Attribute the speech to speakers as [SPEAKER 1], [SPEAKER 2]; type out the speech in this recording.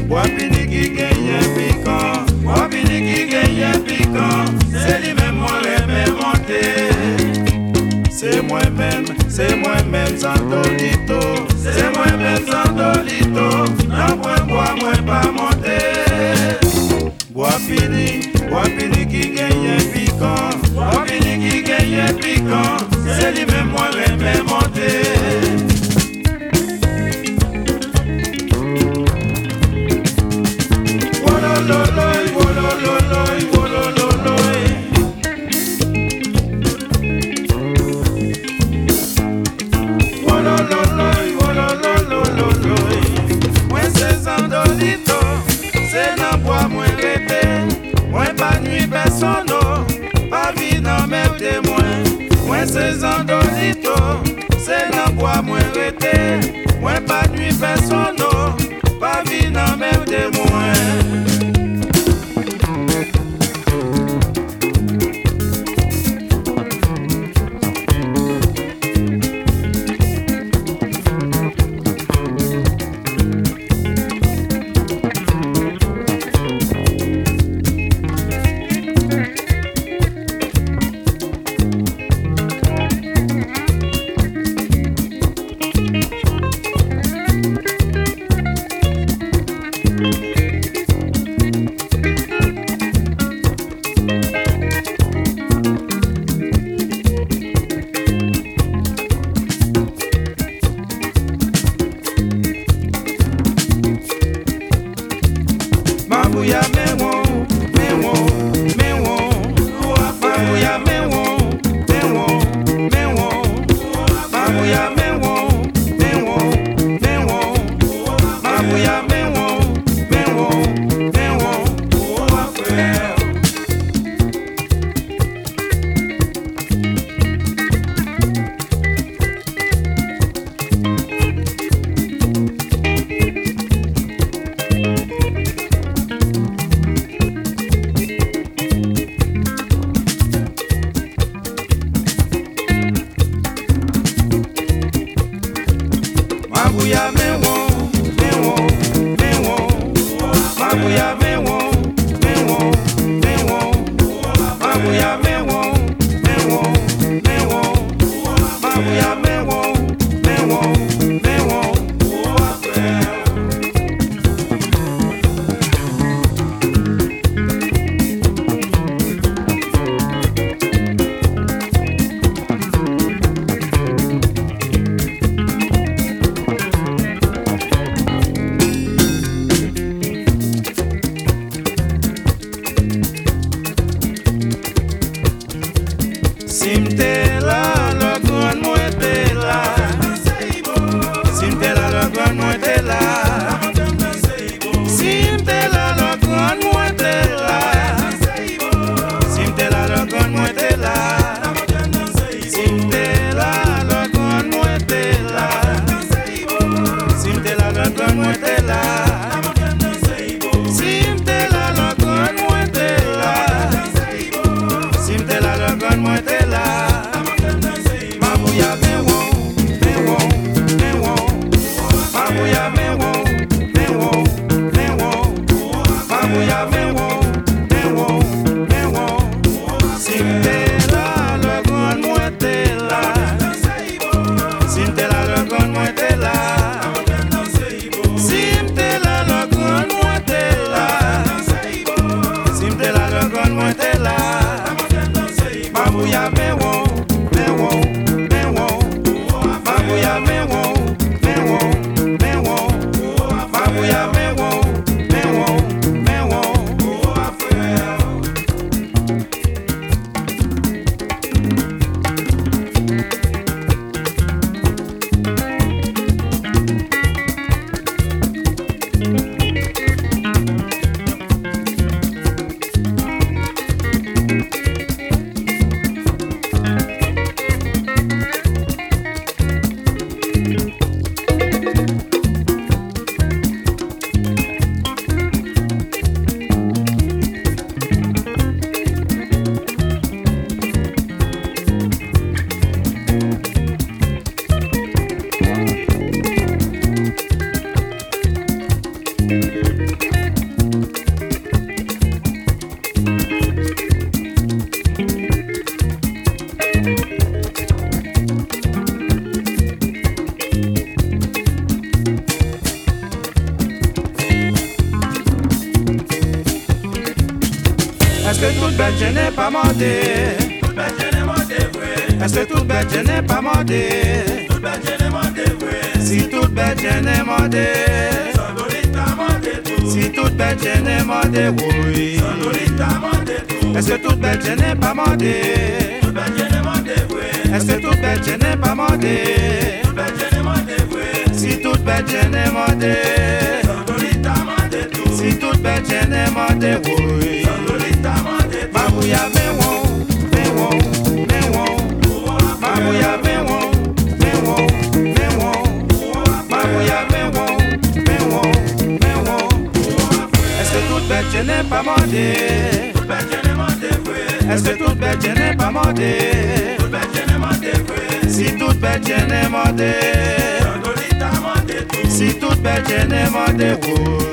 [SPEAKER 1] Wapini qui gagne piquant, wapini qui gagne piquant, c'est lui-même moi-même monté. C'est moi-même Santolito, c'est moi-même Santolito, non point bois, moi pas monté. Wapini qui gagne piquant, wapini qui gagne piquant, c'est lui-même moi-même monté.
[SPEAKER 2] C'est dans bois moins rêté, moins pas nuit personne, pas vie dans même témoin. Moins 16 ans d'olito, c'est dans bois moins rêté, moins pas nuit personne, pas vie dans même témoin. Mabouya mewo, mewo, mewo, mabouya mewo, mewo, mewo, mabouya mewo, mewo, mewo, mabouya mewo, mewo, mewo, Mabouya mewo, mewo, mewo, mabouya mewo, mewo, mewo, mabouya mewo, mewo, mewo, mabouya mewo, mewo, mewo, Simte la le grand moite la, simte la le grand moite la, simte la le grand moite la, simte la le grand moite la, simte la le grand moite la, simte la le grand moite la, simte la le grand moite la, simte la le grand moite la. Mabouya mewo, mewo, mewo, mabouya mewo, mewo, mewo, mabouya mewo, mewo, mewo, simte la le grand moite la, simte la le grand moite la, simte la le grand moite la, simte la le grand moite la, mabouya mewo, mewo, mewo, mabouya mewo, mewo, mewo, mabouya mewo, mewo, mewo,
[SPEAKER 1] Thank you.
[SPEAKER 2] Est-ce que toute bête je n'ai pas mordé?
[SPEAKER 1] Toute bête je n'ai mordé vrai.
[SPEAKER 2] Est-ce que toute bête je n'ai pas mordé?
[SPEAKER 1] Toute bête je n'ai mordé vrai.
[SPEAKER 2] Si toute bête je n'ai mordé,
[SPEAKER 1] Sandolita mordé tout.
[SPEAKER 2] si toute bête je n'ai mordé, oui.
[SPEAKER 1] Sandolita mordé tout.
[SPEAKER 2] Est-ce que toute bête je n'ai pas mordé?
[SPEAKER 1] Toute bête je n'ai mordé vrai.
[SPEAKER 2] Est-ce que toute bête je n'ai pas mordé?
[SPEAKER 1] Toute bête je n'ai mordé vrai.
[SPEAKER 2] Si toute bête je n'ai mordé,
[SPEAKER 1] Sandolita mordé tout.
[SPEAKER 2] si toute bête je n'ai mordé, oui.
[SPEAKER 1] Sandolita mordé tout.
[SPEAKER 2] Mabouya benwon, benwon, benwon. Mabouya benwon, benwon, benwon. Mabouya benwon, benwon, benwon. Est-ce que toute bête je n'ai pas mordé?
[SPEAKER 1] Toute bête je n'ai mordé vrai.
[SPEAKER 2] Est-ce que toute bête je n'ai pas mordé?
[SPEAKER 1] Toute bête je n'ai mordé vrai.
[SPEAKER 2] Si toute bête je n'ai mordé,
[SPEAKER 1] Sandolita mordé tout.
[SPEAKER 2] si toute bête je n'ai mordé, oui.